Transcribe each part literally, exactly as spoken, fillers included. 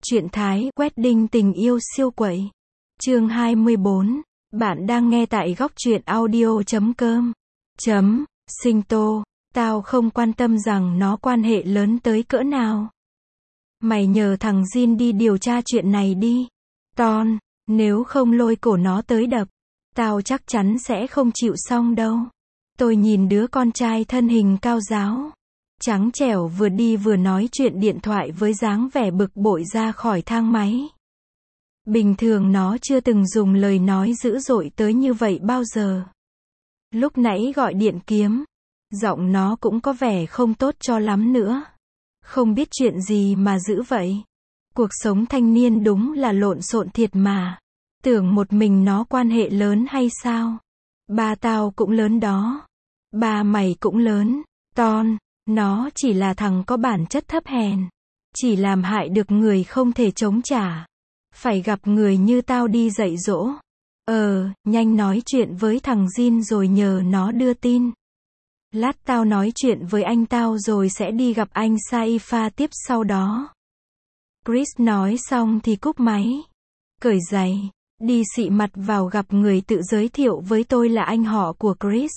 Truyện Thái Wedding tình yêu siêu quậy. Chương hai mươi bốn. Bạn đang nghe tại góc truyện audio chấm com. Chấm, sinh tô, tao không quan tâm rằng nó quan hệ lớn tới cỡ nào. Mày nhờ thằng Jin đi điều tra chuyện này đi. Ton, nếu không lôi cổ nó tới đập, tao chắc chắn sẽ không chịu xong đâu. Tôi nhìn đứa con trai thân hình cao ráo, trắng trẻo vừa đi vừa nói chuyện điện thoại với dáng vẻ bực bội ra khỏi thang máy. Bình thường nó chưa từng dùng lời nói dữ dội tới như vậy bao giờ. Lúc nãy gọi điện kiếm, giọng nó cũng có vẻ không tốt cho lắm nữa. Không biết chuyện gì mà dữ vậy. Cuộc sống thanh niên đúng là lộn xộn thiệt mà. Tưởng một mình nó quan hệ lớn hay sao? Ba tao cũng lớn đó. Ba mày cũng lớn. Ton, nó chỉ là thằng có bản chất thấp hèn. Chỉ làm hại được người không thể chống trả. Phải gặp người như tao đi dạy dỗ. Ờ, nhanh nói chuyện với thằng Jin rồi nhờ nó đưa tin. Lát tao nói chuyện với anh tao rồi sẽ đi gặp anh Saifa tiếp sau đó. Chris nói xong thì cúp máy. Cởi giày, đi xị mặt vào gặp người tự giới thiệu với tôi là anh họ của Chris.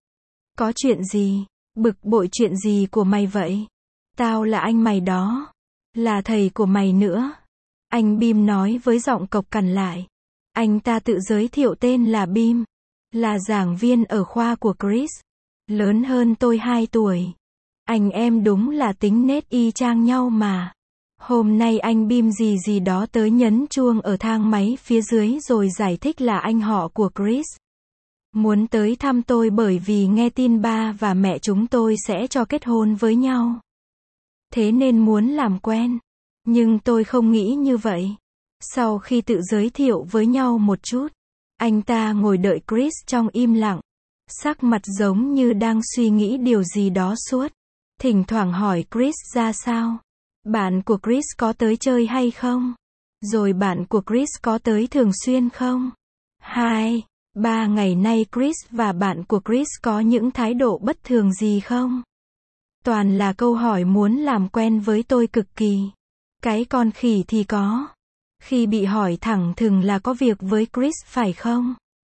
Có chuyện gì? Bực bội chuyện gì của mày vậy? Tao là anh mày đó. Là thầy của mày nữa. Anh Bim nói với giọng cộc cằn lại. Anh ta tự giới thiệu tên là Bim. Là giảng viên ở khoa của Chris. Lớn hơn tôi hai tuổi. Anh em đúng là tính nết y chang nhau mà. Hôm nay anh Bim gì gì đó tới nhấn chuông ở thang máy phía dưới rồi giải thích là anh họ của Chris. Muốn tới thăm tôi bởi vì nghe tin ba và mẹ chúng tôi sẽ cho kết hôn với nhau. Thế nên muốn làm quen. Nhưng tôi không nghĩ như vậy. Sau khi tự giới thiệu với nhau một chút, anh ta ngồi đợi Chris trong im lặng. Sắc mặt giống như đang suy nghĩ điều gì đó suốt. Thỉnh thoảng hỏi Chris ra sao. Bạn của Chris có tới chơi hay không? Rồi bạn của Chris có tới thường xuyên không? Hai, ba ngày nay Chris và bạn của Chris có những thái độ bất thường gì không? Toàn là câu hỏi muốn làm quen với tôi cực kỳ. Cái con khỉ thì có. Khi bị hỏi thẳng thừng là có việc với Chris phải không?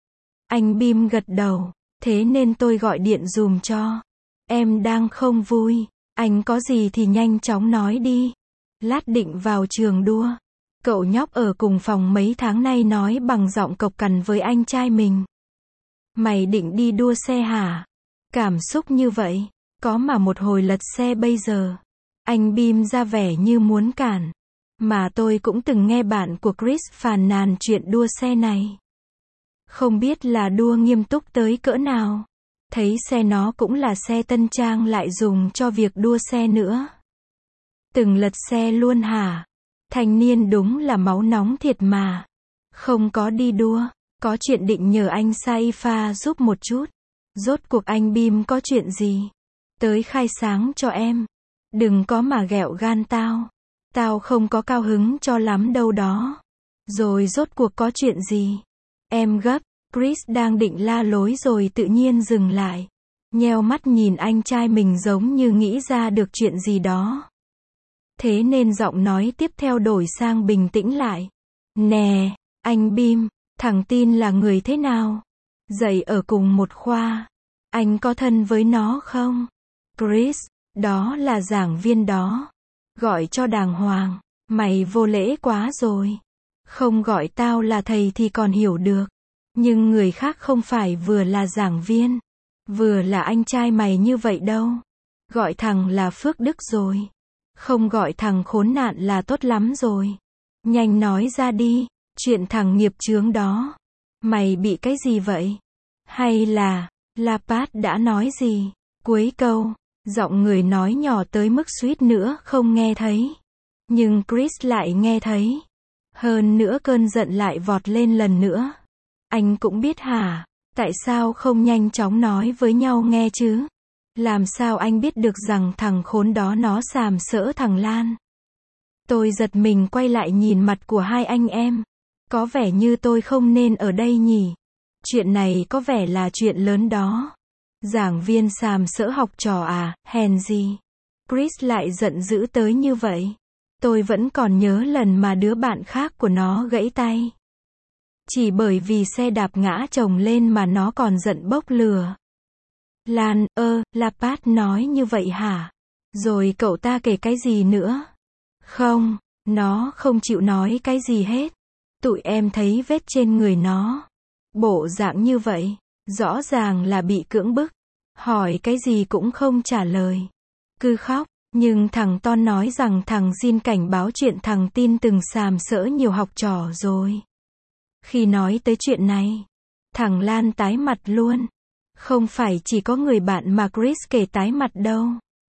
Anh Bim gật đầu. Thế nên tôi gọi điện dùm cho. Em đang không vui. Anh có gì thì nhanh chóng nói đi. Lát định vào trường đua. Cậu nhóc ở cùng phòng mấy tháng nay nói bằng giọng cộc cằn với anh trai mình. Mày định đi đua xe hả? Cảm xúc như vậy. Có mà một hồi lật xe bây giờ. Anh Bim ra vẻ như muốn cản. Mà tôi cũng từng nghe bạn của Chris phàn nàn chuyện đua xe này. Không biết là đua nghiêm túc tới cỡ nào. Thấy xe nó cũng là xe tân trang lại dùng cho việc đua xe nữa. Từng lật xe luôn hả? Thanh niên đúng là máu nóng thiệt mà. Không có đi đua. Có chuyện định nhờ anh Saifa giúp một chút. Rốt cuộc anh Bim có chuyện gì? Tới khai sáng cho em. Đừng có mà ghẹo gan tao. Tao không có cao hứng cho lắm đâu đó. Rồi rốt cuộc có chuyện gì? Em gấp. Chris đang định la lối rồi tự nhiên dừng lại. Nheo mắt nhìn anh trai mình giống như nghĩ ra được chuyện gì đó. Thế nên giọng nói tiếp theo đổi sang bình tĩnh lại. Nè, anh Bim, thằng Tin là người thế nào? Dạy ở cùng một khoa. Anh có thân với nó không? Chris, đó là giảng viên đó. Gọi cho đàng hoàng. Mày vô lễ quá rồi. Không gọi tao là thầy thì còn hiểu được. Nhưng người khác không phải vừa là giảng viên, vừa là anh trai mày như vậy đâu. Gọi thằng là Phước Đức rồi. Không gọi thằng khốn nạn là tốt lắm rồi. Nhanh nói ra đi, chuyện thằng nghiệp chướng đó. Mày bị cái gì vậy? Hay là, Lapat đã nói gì? Cuối câu, giọng người nói nhỏ tới mức suýt nữa không nghe thấy. Nhưng Chris lại nghe thấy. Hơn nữa cơn giận lại vọt lên lần nữa. Anh cũng biết hả? Tại sao không nhanh chóng nói với nhau nghe chứ? Làm sao anh biết được rằng thằng khốn đó nó sàm sỡ thằng Lan? Tôi giật mình quay lại nhìn mặt của hai anh em. Có vẻ như tôi không nên ở đây nhỉ? Chuyện này có vẻ là chuyện lớn đó. Giảng viên sàm sỡ học trò à, hèn gì? Chris lại giận dữ tới như vậy. Tôi vẫn còn nhớ lần mà đứa bạn khác của nó gãy tay. Chỉ bởi vì xe đạp ngã chồng lên mà nó còn giận bốc lửa. Lan, ơ, Lapat nói như vậy hả? Rồi cậu ta kể cái gì nữa? Không, nó không chịu nói cái gì hết. Tụi em thấy vết trên người nó. Bộ dạng như vậy, rõ ràng là bị cưỡng bức. Hỏi cái gì cũng không trả lời. Cứ khóc, nhưng thằng Ton nói rằng thằng Jin cảnh báo chuyện thằng Tin từng sàm sỡ nhiều học trò rồi. Khi nói tới chuyện này, thằng Lan tái mặt luôn. Không phải chỉ có người bạn mà Chris kể tái mặt đâu.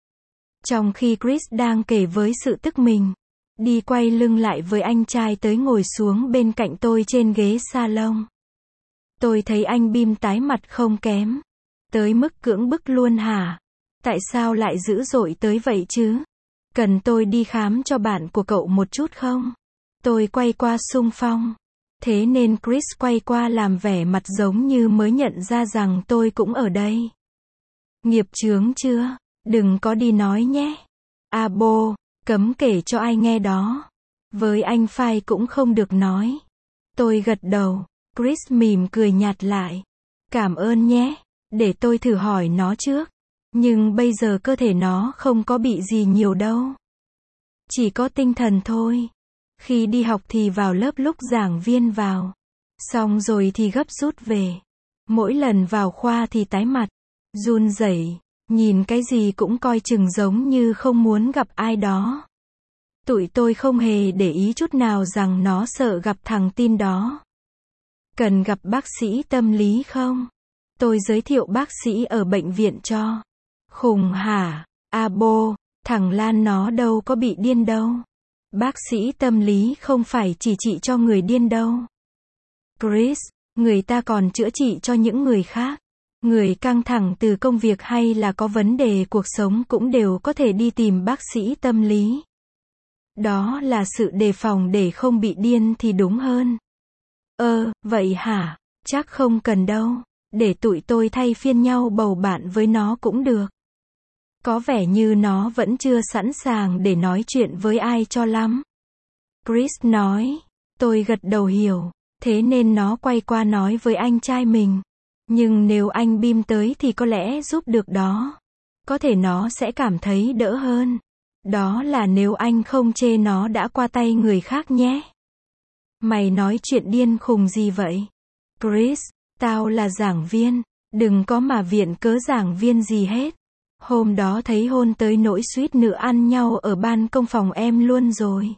Trong khi Chris đang kể với sự tức mình, đi quay lưng lại với anh trai tới ngồi xuống bên cạnh tôi trên ghế salon. Tôi thấy anh Bim tái mặt không kém. Tới mức cưỡng bức luôn hả? Tại sao lại dữ dội tới vậy chứ? Cần tôi đi khám cho bạn của cậu một chút không? Tôi quay qua xung phong. Thế nên Chris quay qua làm vẻ mặt giống như mới nhận ra rằng tôi cũng ở đây. Nghiệp chướng chưa? Đừng có đi nói nhé. Abo, cấm kể cho ai nghe đó. Với anh Phai cũng không được nói. Tôi gật đầu. Chris mỉm cười nhạt lại. Cảm ơn nhé. Để tôi thử hỏi nó trước. Nhưng bây giờ cơ thể nó không có bị gì nhiều đâu. Chỉ có tinh thần thôi. Khi đi học thì vào lớp lúc giảng viên vào. Xong rồi thì gấp rút về. Mỗi lần vào khoa thì tái mặt. Run rẩy. Nhìn cái gì cũng coi chừng giống như không muốn gặp ai đó. Tụi tôi không hề để ý chút nào rằng nó sợ gặp thằng Tin đó. Cần gặp bác sĩ tâm lý không? Tôi giới thiệu bác sĩ ở bệnh viện cho. Khùng hả? Abo, thằng Lan nó đâu có bị điên đâu. Bác sĩ tâm lý không phải chỉ trị cho người điên đâu. Chris, người ta còn chữa trị cho những người khác. Người căng thẳng từ công việc hay là có vấn đề cuộc sống cũng đều có thể đi tìm bác sĩ tâm lý. Đó là sự đề phòng để không bị điên thì đúng hơn. Ơ, vậy hả? Chắc không cần đâu. Để tụi tôi thay phiên nhau bầu bạn với nó cũng được. Có vẻ như nó vẫn chưa sẵn sàng để nói chuyện với ai cho lắm. Chris nói. Tôi gật đầu hiểu. Thế nên nó quay qua nói với anh trai mình. Nhưng nếu anh Bim tới thì có lẽ giúp được đó. Có thể nó sẽ cảm thấy đỡ hơn. Đó là nếu anh không chê nó đã qua tay người khác nhé. Mày nói chuyện điên khùng gì vậy? Chris, tao là giảng viên. Đừng có mà viện cớ giảng viên gì hết. Hôm đó thấy hôn tới nỗi suýt nữa ăn nhau ở ban công phòng em luôn rồi.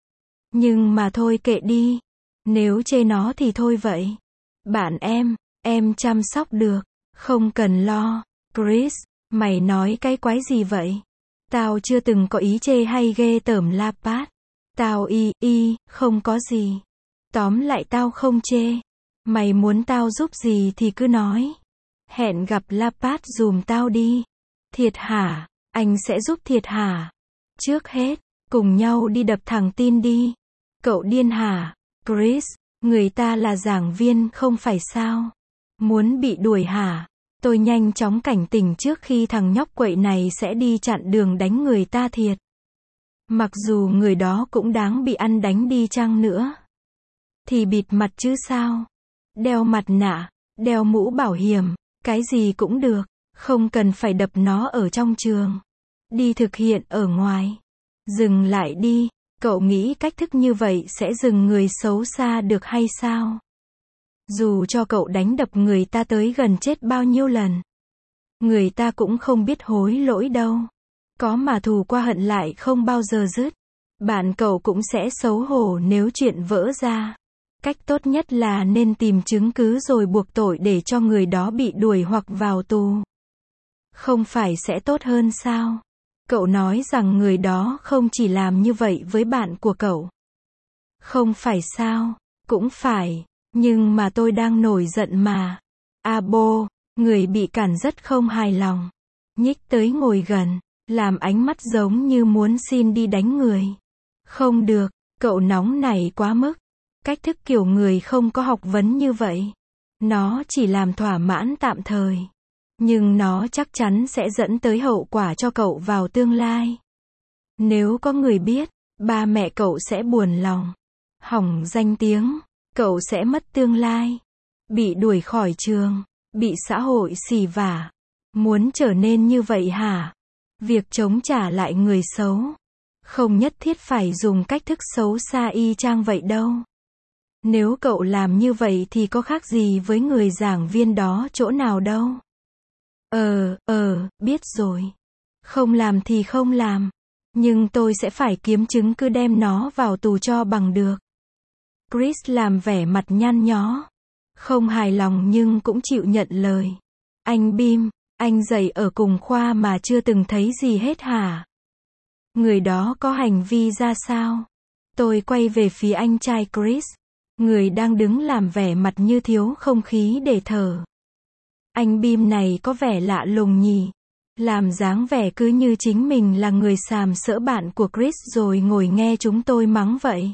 Nhưng mà thôi kệ đi. Nếu chê nó thì thôi vậy. Bạn em, em chăm sóc được. Không cần lo. Chris, mày nói cái quái gì vậy? Tao chưa từng có ý chê hay ghê tởm Lapat. Tao y, y, không có gì. Tóm lại tao không chê. Mày muốn tao giúp gì thì cứ nói. Hẹn gặp Lapat dùm tao đi. Thiệt hả? Anh sẽ giúp thiệt hả? Trước hết, cùng nhau đi đập thằng Tin đi. Cậu điên hả? Chris, người ta là giảng viên không phải sao? Muốn bị đuổi hả? Tôi nhanh chóng cảnh tỉnh trước khi thằng nhóc quậy này sẽ đi chặn đường đánh người ta thiệt. Mặc dù người đó cũng đáng bị ăn đánh đi chăng nữa. Thì bịt mặt chứ sao? Đeo mặt nạ, đeo mũ bảo hiểm, cái gì cũng được. Không cần phải đập nó ở trong trường. Đi thực hiện ở ngoài. Dừng lại đi. Cậu nghĩ cách thức như vậy sẽ dừng người xấu xa được hay sao? Dù cho cậu đánh đập người ta tới gần chết bao nhiêu lần, người ta cũng không biết hối lỗi đâu. Có mà thù qua hận lại không bao giờ dứt. Bạn cậu cũng sẽ xấu hổ nếu chuyện vỡ ra. Cách tốt nhất là nên tìm chứng cứ rồi buộc tội để cho người đó bị đuổi hoặc vào tù. Không phải sẽ tốt hơn sao? Cậu nói rằng người đó không chỉ làm như vậy với bạn của cậu. Không phải sao? Cũng phải. Nhưng mà tôi đang nổi giận mà. Abo, người bị cản rất không hài lòng. Nhích tới ngồi gần, làm ánh mắt giống như muốn xin đi đánh người. Không được, cậu nóng nảy quá mức. Cách thức kiểu người không có học vấn như vậy. Nó chỉ làm thỏa mãn tạm thời. Nhưng nó chắc chắn sẽ dẫn tới hậu quả cho cậu vào tương lai. Nếu có người biết, Ba mẹ cậu sẽ buồn lòng. Hỏng danh tiếng. Cậu sẽ mất tương lai. Bị đuổi khỏi trường. Bị xã hội xỉ vả. Muốn trở nên như vậy hả? Việc chống trả lại người xấu. Không nhất thiết phải dùng cách thức xấu xa y chang vậy đâu. Nếu cậu làm như vậy thì có khác gì với người giảng viên đó chỗ nào đâu. Ờ, ờ, biết rồi. Không làm thì không làm. Nhưng tôi sẽ phải kiếm chứng cứ đem nó vào tù cho bằng được. Chris làm vẻ mặt nhăn nhó. Không hài lòng nhưng cũng chịu nhận lời. Anh Bim, anh dạy ở cùng khoa mà chưa từng thấy gì hết hả? Người đó có hành vi ra sao? Tôi quay về phía anh trai Chris. Người đang đứng làm vẻ mặt như thiếu không khí để thở. Anh Bim này có vẻ lạ lùng nhỉ? Làm dáng vẻ cứ như chính mình là người sàm sỡ bạn của Chris rồi ngồi nghe chúng tôi mắng vậy.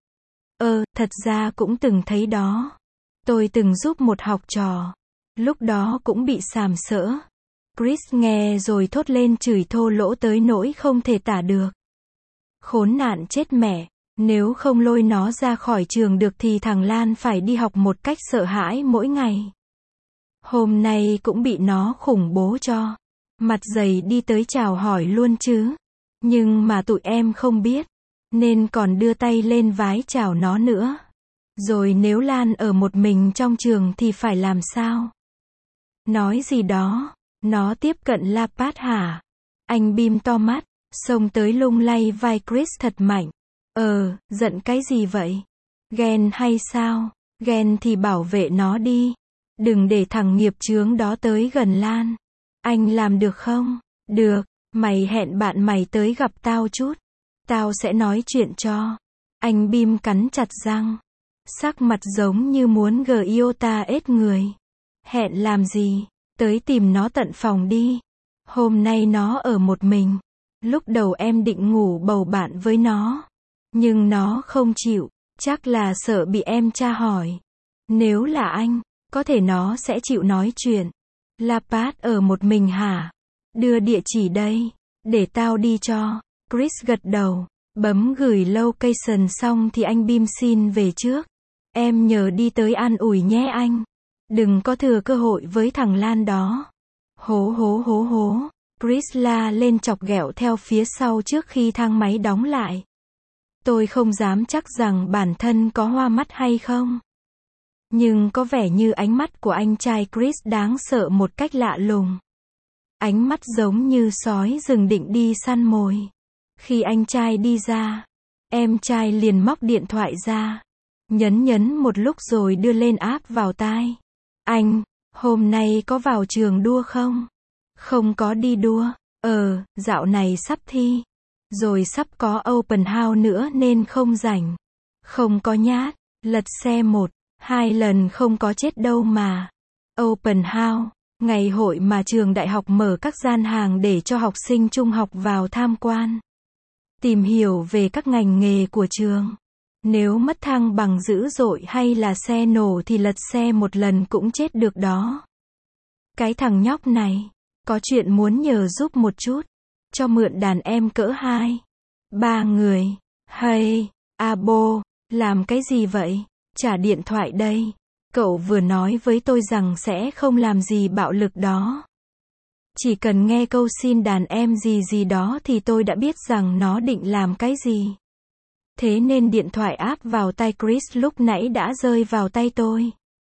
Ờ, thật ra cũng từng thấy đó. Tôi từng giúp một học trò. Lúc đó cũng bị sàm sỡ. Chris nghe rồi thốt lên chửi thô lỗ tới nỗi không thể tả được. Khốn nạn chết mẹ. Nếu không lôi nó ra khỏi trường được thì thằng Lan phải đi học một cách sợ hãi mỗi ngày. Hôm nay cũng bị nó khủng bố cho. Mặt dày đi tới chào hỏi luôn chứ. Nhưng mà tụi em không biết. Nên còn đưa tay lên vái chào nó nữa. Rồi nếu Lan ở một mình trong trường thì phải làm sao? Nói gì đó. Nó tiếp cận Lapat hả? Anh Bim to mắt. Xông tới lung lay vai Chris thật mạnh. Ờ, giận cái gì vậy? Ghen hay sao? Ghen thì bảo vệ nó đi. Đừng để thằng nghiệp chướng đó tới gần Lan. Anh làm được không? Được, mày hẹn bạn mày tới gặp tao chút. Tao sẽ nói chuyện cho. Anh Bim cắn chặt răng. Sắc mặt giống như muốn gờ iota ết người. Hẹn làm gì? Tới tìm nó tận phòng đi. Hôm nay nó ở một mình. Lúc đầu em định ngủ bầu bạn với nó. Nhưng nó không chịu. Chắc là sợ bị em tra hỏi. Nếu là anh, có thể nó sẽ chịu nói chuyện. Lapat ở một mình hả? Đưa địa chỉ đây. Để tao đi cho. Chris gật đầu. Bấm gửi location xong thì anh Bim xin về trước. Em nhờ đi tới an ủi nhé anh. Đừng có thừa cơ hội với thằng Lan đó. Hố hố hố hố. Chris la lên chọc ghẹo theo phía sau trước khi thang máy đóng lại. Tôi không dám chắc rằng bản thân có hoa mắt hay không. Nhưng có vẻ như ánh mắt của anh trai Chris đáng sợ một cách lạ lùng. Ánh mắt giống như sói rừng định đi săn mồi. Khi anh trai đi ra, em trai liền móc điện thoại ra. Nhấn nhấn một lúc rồi đưa lên áp vào tai. Anh, hôm nay có vào trường đua không? Không có đi đua. Ờ, dạo này sắp thi. Rồi sắp có open house nữa nên không rảnh. Không có nhát. Lật xe một, hai lần không có chết đâu mà. Open house, ngày hội mà trường đại học mở các gian hàng để cho học sinh trung học vào tham quan. Tìm hiểu về các ngành nghề của trường. Nếu mất thăng bằng dữ dội hay là xe nổ thì lật xe một lần cũng chết được đó. Cái thằng nhóc này, có chuyện muốn nhờ giúp một chút. Cho mượn đàn em cỡ hai, ba người. Hay, abo, làm cái gì vậy? Trả điện thoại đây. Cậu vừa nói với tôi rằng sẽ không làm gì bạo lực đó. Chỉ cần nghe câu xin đàn em gì gì đó thì tôi đã biết rằng nó định làm cái gì. Thế nên điện thoại áp vào tay Chris lúc nãy đã rơi vào tay tôi.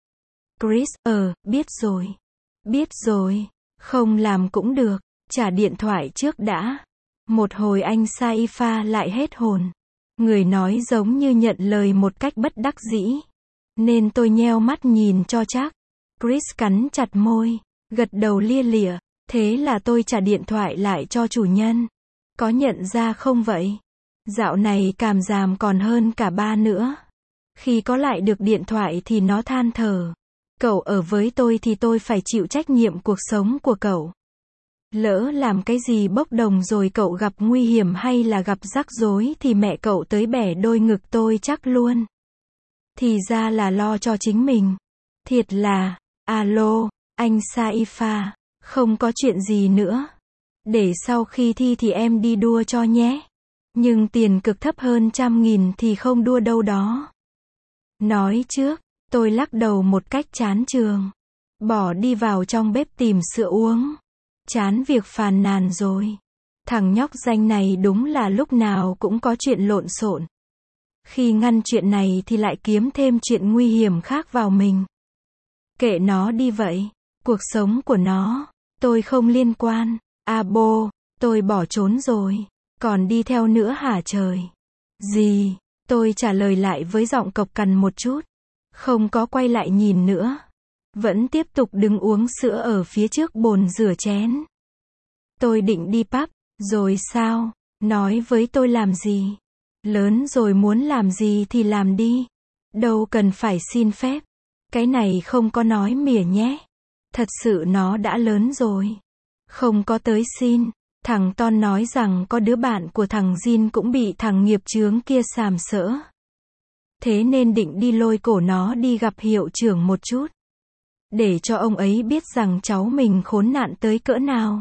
Chris, ờ, biết rồi. Biết rồi. Không làm cũng được. Trả điện thoại trước đã. Một hồi anh Saifa lại hết hồn. Người nói giống như nhận lời một cách bất đắc dĩ. Nên tôi nheo mắt nhìn cho chắc. Chris cắn chặt môi. Gật đầu lia lịa. Thế là tôi trả điện thoại lại cho chủ nhân. Có nhận ra không vậy? Dạo này càm ràm còn hơn cả ba nữa. Khi có lại được điện thoại thì nó than thở. Cậu ở với tôi thì tôi phải chịu trách nhiệm cuộc sống của cậu. Lỡ làm cái gì bốc đồng rồi cậu gặp nguy hiểm hay là gặp rắc rối thì mẹ cậu tới bẻ đôi ngực tôi chắc luôn. Thì ra là lo cho chính mình. Thiệt là, alo, anh Saifa, không có chuyện gì nữa. Để sau khi thi thì em đi đua cho nhé. Nhưng tiền cực thấp hơn trăm nghìn thì không đua đâu đó. Nói trước, tôi lắc đầu một cách chán chường. Bỏ đi vào trong bếp tìm sữa uống. Chán việc phàn nàn rồi. Thằng nhóc danh này đúng là lúc nào cũng có chuyện lộn xộn. Khi ngăn chuyện này thì lại kiếm thêm chuyện nguy hiểm khác vào mình. Kệ nó đi vậy. Cuộc sống của nó, tôi không liên quan. À bô, tôi bỏ trốn rồi. Còn đi theo nữa hả trời? Gì? Tôi trả lời lại với giọng cộc cằn một chút. Không có quay lại nhìn nữa. Vẫn tiếp tục đứng uống sữa ở phía trước bồn rửa chén. Tôi định đi pub, rồi sao? Nói với tôi làm gì? Lớn rồi muốn làm gì thì làm đi. Đâu cần phải xin phép. Cái này không có nói mỉa nhé. Thật sự nó đã lớn rồi. Không có tới xin. Thằng Ton nói rằng có đứa bạn của thằng Jin cũng bị thằng nghiệp chướng kia sàm sỡ. Thế nên định đi lôi cổ nó đi gặp hiệu trưởng một chút. Để cho ông ấy biết rằng cháu mình khốn nạn tới cỡ nào.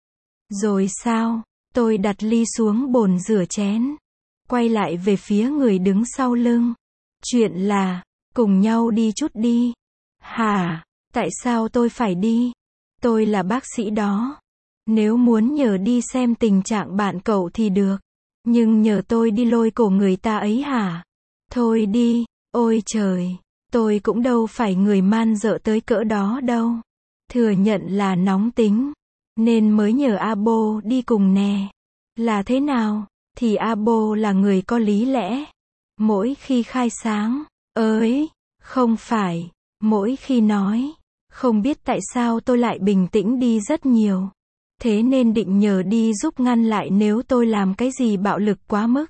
Rồi sao? Tôi đặt ly xuống bồn rửa chén. Quay lại về phía người đứng sau lưng. Chuyện là, cùng nhau đi chút đi. Hả? Tại sao tôi phải đi? Tôi là bác sĩ đó. Nếu muốn nhờ đi xem tình trạng bạn cậu thì được. Nhưng nhờ tôi đi lôi cổ người ta ấy hả? Thôi đi, ôi trời. Tôi cũng đâu phải người man dợ tới cỡ đó đâu. Thừa nhận là nóng tính. Nên mới nhờ Abo đi cùng nè. Là thế nào? Thì Abo là người có lý lẽ. Mỗi khi khai sáng. Ơi, không phải. Mỗi khi nói. Không biết tại sao tôi lại bình tĩnh đi rất nhiều. Thế nên định nhờ đi giúp ngăn lại nếu tôi làm cái gì bạo lực quá mức.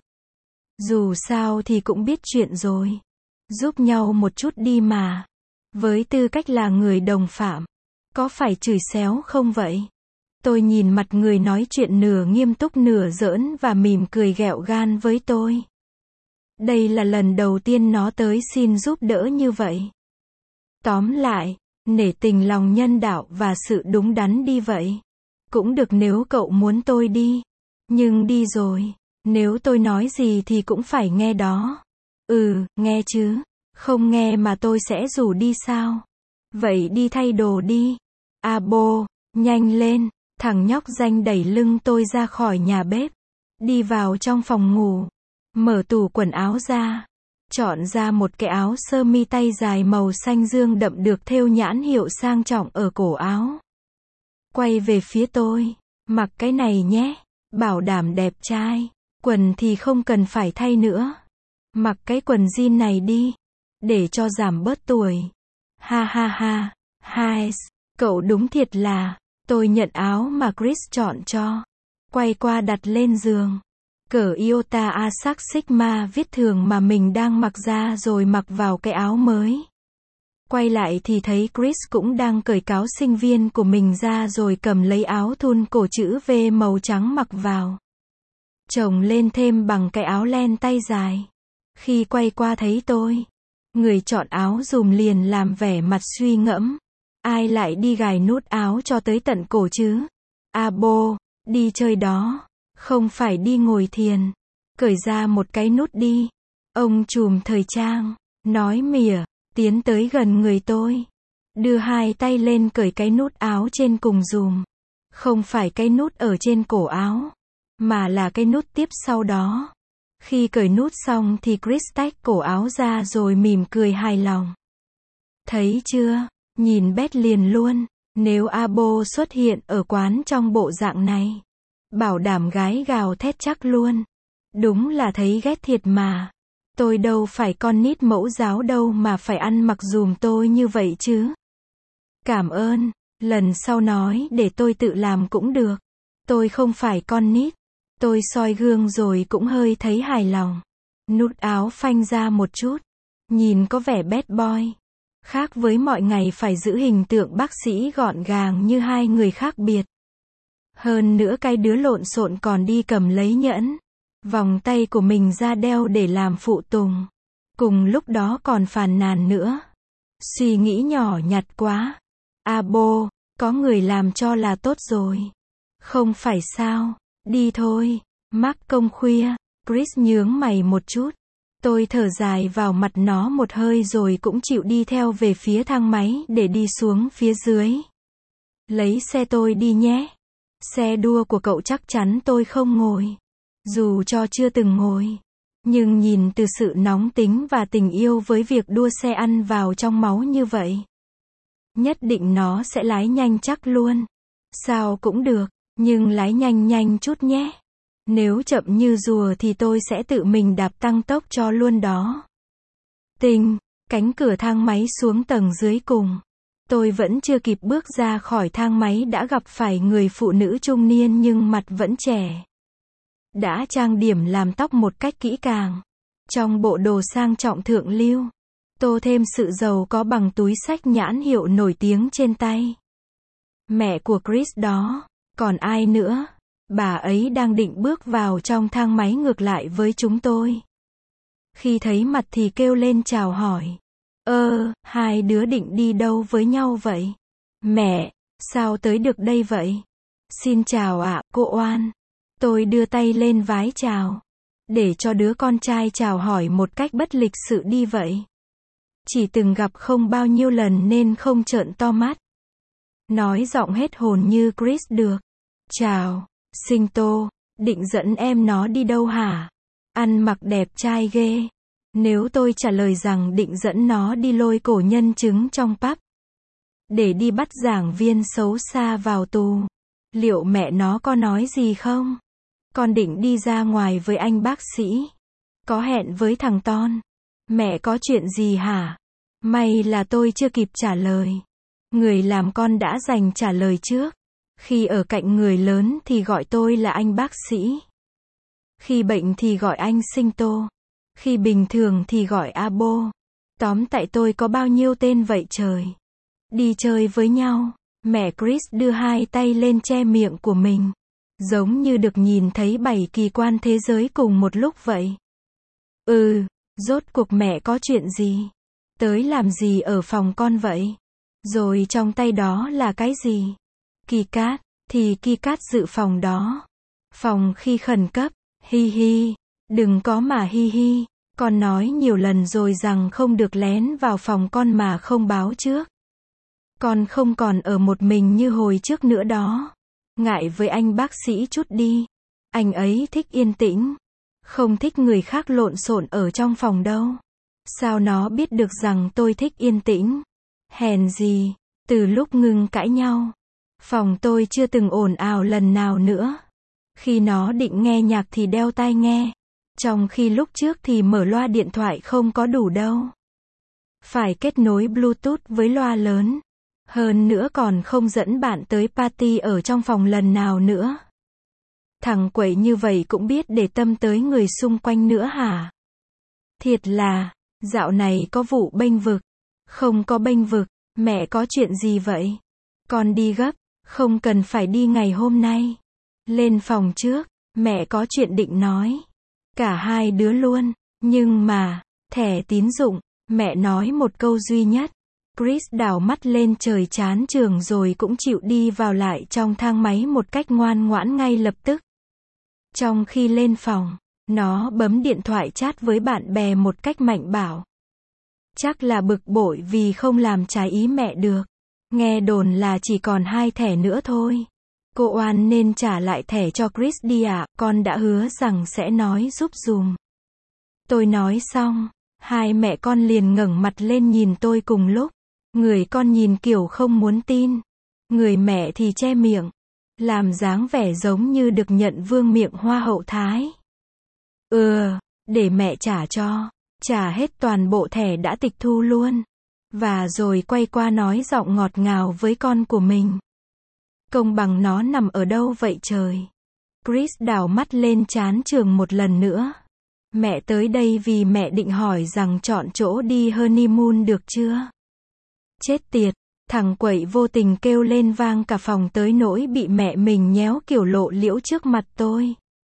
Dù sao thì cũng biết chuyện rồi. Giúp nhau một chút đi mà. Với tư cách là người đồng phạm. Có phải chửi xéo không vậy? Tôi nhìn mặt người nói chuyện nửa nghiêm túc nửa giỡn và mỉm cười ghẹo gan với tôi. Đây là lần đầu tiên nó tới xin giúp đỡ như vậy. Tóm lại, nể tình lòng nhân đạo và sự đúng đắn đi vậy. Cũng được nếu cậu muốn tôi đi. Nhưng đi rồi. Nếu tôi nói gì thì cũng phải nghe đó. Ừ, nghe chứ. Không nghe mà tôi sẽ rủ đi sao? Vậy đi thay đồ đi. Abo, nhanh lên. Thằng nhóc danh đẩy lưng tôi ra khỏi nhà bếp. Đi vào trong phòng ngủ. Mở tủ quần áo ra. Chọn ra một cái áo sơ mi tay dài màu xanh dương đậm được thêu nhãn hiệu sang trọng ở cổ áo. Quay về phía tôi. Mặc cái này nhé. Bảo đảm đẹp trai. Quần thì không cần phải thay nữa. Mặc cái quần jean này đi. Để cho giảm bớt tuổi. Ha ha ha. Hai. Cậu đúng thiệt là. Tôi nhận áo mà Chris chọn cho. Quay qua đặt lên giường. Cởi Iota Asac Sigma viết thường mà mình đang mặc ra rồi mặc vào cái áo mới. Quay lại thì thấy Chris cũng đang cởi cáo sinh viên của mình ra rồi cầm lấy áo thun cổ chữ V màu trắng mặc vào. Chồng lên thêm bằng cái áo len tay dài. Khi quay qua thấy tôi, người chọn áo dùm liền làm vẻ mặt suy ngẫm. Ai lại đi gài nút áo cho tới tận cổ chứ? Abo, đi chơi đó. Không phải đi ngồi thiền. Cởi ra một cái nút đi. Ông trùm thời trang. Nói mỉa. Tiến tới gần người tôi. Đưa hai tay lên cởi cái nút áo trên cùng dùm. Không phải cái nút ở trên cổ áo. Mà là cái nút tiếp sau đó. Khi cởi nút xong thì Chris tách cổ áo ra rồi mỉm cười hài lòng. Thấy chưa? Nhìn bét liền luôn. Nếu Abo xuất hiện ở quán trong bộ dạng này. Bảo đảm gái gào thét chắc luôn. Đúng là thấy ghét thiệt mà. Tôi đâu phải con nít mẫu giáo đâu mà phải ăn mặc dùm tôi như vậy chứ. Cảm ơn. Lần sau nói để tôi tự làm cũng được. Tôi không phải con nít. Tôi soi gương rồi cũng hơi thấy hài lòng. Nút áo phanh ra một chút. Nhìn có vẻ bad boy. Khác với mọi ngày phải giữ hình tượng bác sĩ gọn gàng như hai người khác biệt. Hơn nữa cái đứa lộn xộn còn đi cầm lấy nhẫn. Vòng tay của mình ra đeo để làm phụ tùng. Cùng lúc đó còn phàn nàn nữa. Suy nghĩ nhỏ nhặt quá. Abo, có người làm cho là tốt rồi. Không phải sao. Đi thôi. Mắc công khuya. Chris nhướng mày một chút. Tôi thở dài vào mặt nó một hơi rồi cũng chịu đi theo về phía thang máy để đi xuống phía dưới. Lấy xe tôi đi nhé. Xe đua của cậu chắc chắn tôi không ngồi. Dù cho chưa từng ngồi. Nhưng nhìn từ sự nóng tính và tình yêu với việc đua xe ăn vào trong máu như vậy. Nhất định nó sẽ lái nhanh chắc luôn. Sao cũng được, nhưng lái nhanh nhanh chút nhé. Nếu chậm như rùa thì tôi sẽ tự mình đạp tăng tốc cho luôn đó. Tinh, cánh cửa thang máy xuống tầng dưới cùng. Tôi vẫn chưa kịp bước ra khỏi thang máy đã gặp phải người phụ nữ trung niên nhưng mặt vẫn trẻ. Đã trang điểm làm tóc một cách kỹ càng. Trong bộ đồ sang trọng thượng lưu. Tô thêm sự giàu có bằng túi xách nhãn hiệu nổi tiếng trên tay. Mẹ của Chris đó. Còn ai nữa? Bà ấy đang định bước vào trong thang máy ngược lại với chúng tôi. Khi thấy mặt thì kêu lên chào hỏi. Ơ, hai đứa định đi đâu với nhau vậy? Mẹ, sao tới được đây vậy? Xin chào ạ, cô Oan. Tôi đưa tay lên vái chào. Để cho đứa con trai chào hỏi một cách bất lịch sự đi vậy. Chỉ từng gặp không bao nhiêu lần nên không trợn to mắt. Nói giọng hết hồn như Chris được. Chào, Sinh Tô, định dẫn em nó đi đâu hả? Ăn mặc đẹp trai ghê. Nếu tôi trả lời rằng định dẫn nó đi lôi cổ nhân chứng trong pub. Để đi bắt giảng viên xấu xa vào tù. Liệu mẹ nó có nói gì không? Con định đi ra ngoài với anh bác sĩ. Có hẹn với thằng Ton. Mẹ có chuyện gì hả? May là tôi chưa kịp trả lời. Người làm con đã dành trả lời trước. Khi ở cạnh người lớn thì gọi tôi là anh bác sĩ. Khi bệnh thì gọi anh Sinh Tô. Khi bình thường thì gọi Abo. Tóm tại tôi có bao nhiêu tên vậy trời. Đi chơi với nhau. Mẹ Chris đưa hai tay lên che miệng của mình. Giống như được nhìn thấy bảy kỳ quan thế giới cùng một lúc vậy. Ừ, rốt cuộc mẹ có chuyện gì? Tới làm gì ở phòng con vậy? Rồi trong tay đó là cái gì? Keycard, thì keycard dự phòng đó. Phòng khi khẩn cấp, hi hi. Đừng có mà hi hi. Con nói nhiều lần rồi rằng không được lén vào phòng con mà không báo trước. Con không còn ở một mình như hồi trước nữa đó. Ngại với anh bác sĩ chút đi. Anh ấy thích yên tĩnh. Không thích người khác lộn xộn ở trong phòng đâu. Sao nó biết được rằng tôi thích yên tĩnh? Hèn gì, từ lúc ngừng cãi nhau. Phòng tôi chưa từng ồn ào lần nào nữa. Khi nó định nghe nhạc thì đeo tai nghe. Trong khi lúc trước thì mở loa điện thoại không có đủ đâu. Phải kết nối Bluetooth với loa lớn. Hơn nữa còn không dẫn bạn tới party ở trong phòng lần nào nữa. Thằng quậy như vậy cũng biết để tâm tới người xung quanh nữa hả? Thiệt là, dạo này có vụ bênh vực. Không có bênh vực, mẹ có chuyện gì vậy? Con đi gấp, không cần phải đi ngày hôm nay. Lên phòng trước, mẹ có chuyện định nói. Cả hai đứa luôn, nhưng mà, thẻ tín dụng, mẹ nói một câu duy nhất. Chris đảo mắt lên trời chán trường rồi cũng chịu đi vào lại trong thang máy một cách ngoan ngoãn ngay lập tức. Trong khi lên phòng, nó bấm điện thoại chat với bạn bè một cách mạnh bạo. Chắc là bực bội vì không làm trái ý mẹ được. Nghe đồn là chỉ còn hai thẻ nữa thôi. Cô Oan nên trả lại thẻ cho Chris đi ạ, con đã hứa rằng sẽ nói giúp dùm. Tôi nói xong, hai mẹ con liền ngẩng mặt lên nhìn tôi cùng lúc. Người con nhìn kiểu không muốn tin. Người mẹ thì che miệng. Làm dáng vẻ giống như được nhận vương miện hoa hậu Thái. Ừ, để mẹ trả cho. Trả hết toàn bộ thẻ đã tịch thu luôn. Và rồi quay qua nói giọng ngọt ngào với con của mình. Công bằng nó nằm ở đâu vậy trời? Chris đảo mắt lên trán trường một lần nữa. Mẹ tới đây vì mẹ định hỏi rằng chọn chỗ đi honeymoon được chưa? Chết tiệt, thằng quậy vô tình kêu lên vang cả phòng tới nỗi bị mẹ mình nhéo kiểu lộ liễu trước mặt tôi.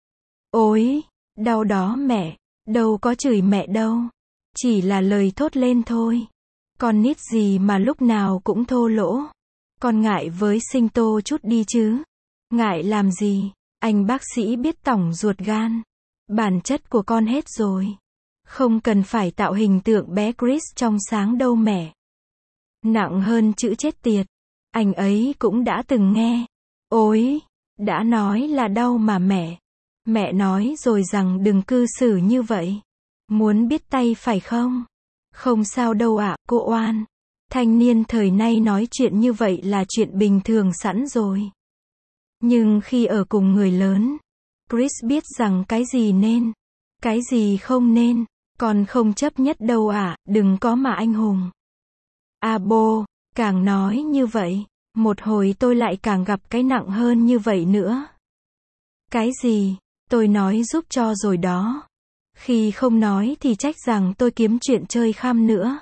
Ôi, đau đó mẹ, đâu có chửi mẹ đâu. Chỉ là lời thốt lên thôi. Con nít gì mà lúc nào cũng thô lỗ. Con ngại với Sinh Tô chút đi chứ. Ngại làm gì, anh bác sĩ biết tỏng ruột gan. Bản chất của con hết rồi. Không cần phải tạo hình tượng bé Chris trong sáng đâu mẹ. Nặng hơn chữ chết tiệt. Anh ấy cũng đã từng nghe. Ôi, đã nói là đau mà mẹ. Mẹ nói rồi rằng đừng cư xử như vậy. Muốn biết tay phải không? Không sao đâu ạ, cô oan. Thanh niên thời nay nói chuyện như vậy là chuyện bình thường sẵn rồi. Nhưng khi ở cùng người lớn, Chris biết rằng cái gì nên, cái gì không nên. Con không chấp nhất đâu ạ, đừng có mà anh hùng. Abo, càng nói như vậy, một hồi tôi lại càng gặp cái nặng hơn như vậy nữa. Cái gì? Tôi nói giúp cho rồi đó. Khi không nói thì trách rằng tôi kiếm chuyện chơi khăm nữa.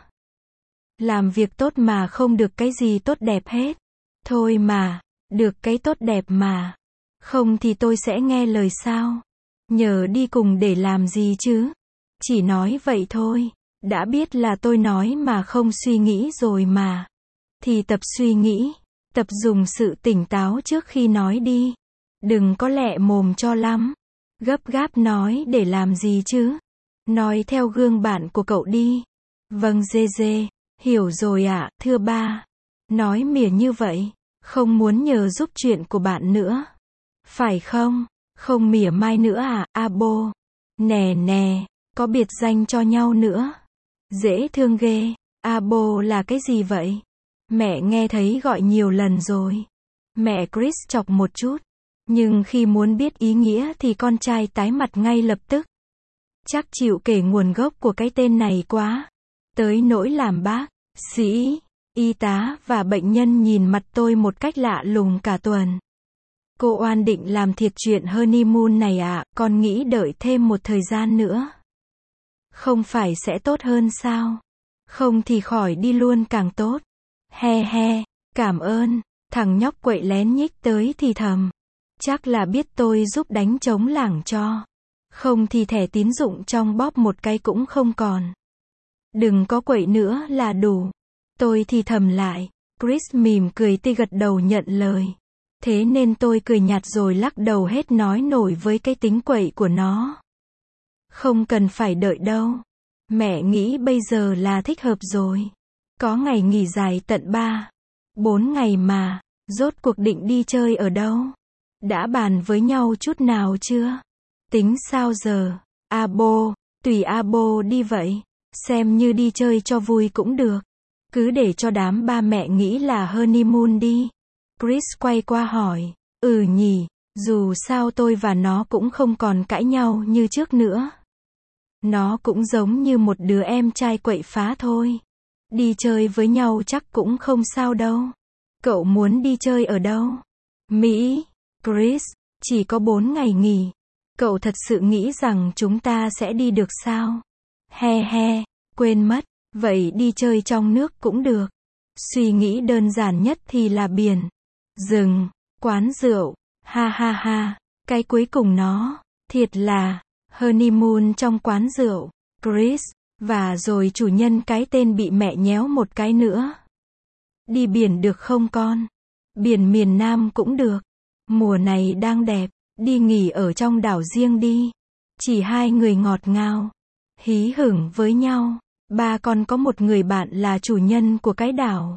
Làm việc tốt mà không được cái gì tốt đẹp hết. Thôi mà, được cái tốt đẹp mà. Không thì tôi sẽ nghe lời sao? Nhờ đi cùng để làm gì chứ? Chỉ nói vậy thôi. Đã biết là tôi nói mà không suy nghĩ rồi mà. Thì tập suy nghĩ. Tập dùng sự tỉnh táo trước khi nói đi. Đừng có lẹ mồm cho lắm. Gấp gáp nói để làm gì chứ? Nói theo gương bạn của cậu đi. Vâng dê dê. Hiểu rồi ạ, thưa ba. Nói mỉa như vậy. Không muốn nhờ giúp chuyện của bạn nữa. Phải không? Không mỉa mai nữa à, abo. Nè nè, có biệt danh cho nhau nữa. Dễ thương ghê. Abo là cái gì vậy? Mẹ nghe thấy gọi nhiều lần rồi. Mẹ Chris chọc một chút. Nhưng khi muốn biết ý nghĩa thì con trai tái mặt ngay lập tức. Chắc chịu kể nguồn gốc của cái tên này quá. Tới nỗi làm bác, sĩ, y tá và bệnh nhân nhìn mặt tôi một cách lạ lùng cả tuần. Cô oan định làm thiệt chuyện honeymoon này à, con nghĩ đợi thêm một thời gian nữa. Không phải sẽ tốt hơn sao? Không thì khỏi đi luôn càng tốt. He he, cảm ơn. Thằng nhóc quậy lén nhích tới thì thầm. Chắc là biết tôi giúp đánh trống lảng cho. Không thì thẻ tín dụng trong bóp một cái cũng không còn. Đừng có quậy nữa là đủ. Tôi thì thầm lại. Chris mỉm cười tươi gật đầu nhận lời. Thế nên tôi cười nhạt rồi lắc đầu hết nói nổi với cái tính quậy của nó. Không cần phải đợi đâu. Mẹ nghĩ bây giờ là thích hợp rồi. Có ngày nghỉ dài tận ba, bốn ngày mà. Rốt cuộc định đi chơi ở đâu? Đã bàn với nhau chút nào chưa? Tính sao giờ? Abo, tùy abo đi vậy. Xem như đi chơi cho vui cũng được. Cứ để cho đám ba mẹ nghĩ là honeymoon đi. Chris quay qua hỏi. Ừ nhỉ, dù sao tôi và nó cũng không còn cãi nhau như trước nữa. Nó cũng giống như một đứa em trai quậy phá thôi. Đi chơi với nhau chắc cũng không sao đâu. Cậu muốn đi chơi ở đâu? Mỹ. Chris, chỉ có bốn ngày nghỉ. Cậu thật sự nghĩ rằng chúng ta sẽ đi được sao? He he, quên mất. Vậy đi chơi trong nước cũng được. Suy nghĩ đơn giản nhất thì là biển, rừng, quán rượu. Ha ha ha. Cái cuối cùng nó, thiệt là, honeymoon trong quán rượu. Chris, và rồi chủ nhân cái tên bị mẹ nhéo một cái nữa. Đi biển được không con? Biển miền Nam cũng được. Mùa này đang đẹp. Đi nghỉ ở trong đảo riêng đi. Chỉ hai người ngọt ngào. Hí hửng với nhau. Ba con có một người bạn là chủ nhân của cái đảo.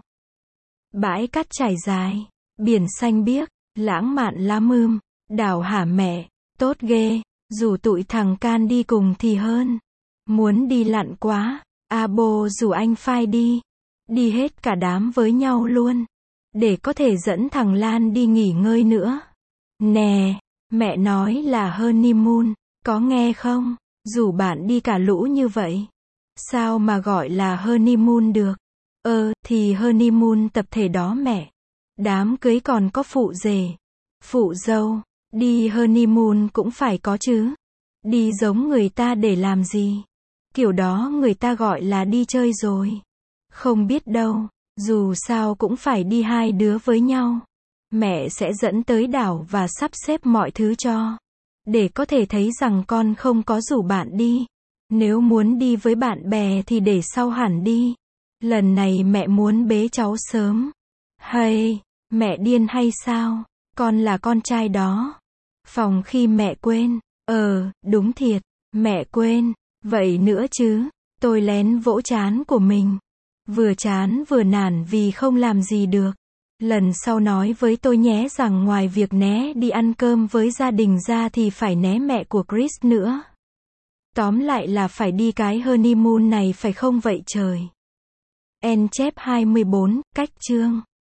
Bãi cát trải dài. Biển xanh biếc. Lãng mạn lắm ưm. Đảo hả mẹ. Tốt ghê. Rủ tụi thằng Can đi cùng thì hơn. Muốn đi lặn quá. Abo rủ anh Phai đi. Đi hết cả đám với nhau luôn. Để có thể dẫn thằng Lan đi nghỉ ngơi nữa. Nè, mẹ nói là honeymoon. Có nghe không? Rủ bạn đi cả lũ như vậy. Sao mà gọi là honeymoon được? Ờ, thì honeymoon tập thể đó mẹ. Đám cưới còn có phụ rể, phụ dâu. Đi honeymoon cũng phải có chứ. Đi giống người ta để làm gì? Kiểu đó người ta gọi là đi chơi rồi. Không biết đâu, dù sao cũng phải đi hai đứa với nhau. Mẹ sẽ dẫn tới đảo và sắp xếp mọi thứ cho. Để có thể thấy rằng con không có rủ bạn đi. Nếu muốn đi với bạn bè thì để sau hẳn đi. Lần này mẹ muốn bế cháu sớm. Hay, mẹ điên hay sao? Con là con trai đó. Phòng khi mẹ quên. Ờ, đúng thiệt, mẹ quên, vậy nữa chứ, tôi lén vỗ trán của mình. Vừa chán vừa nản vì không làm gì được. Lần sau nói với tôi nhé rằng ngoài việc né đi ăn cơm với gia đình ra thì phải né mẹ của Chris nữa. Tóm lại là phải đi cái honeymoon này phải không vậy trời? En chép hai mươi bốn, cách chương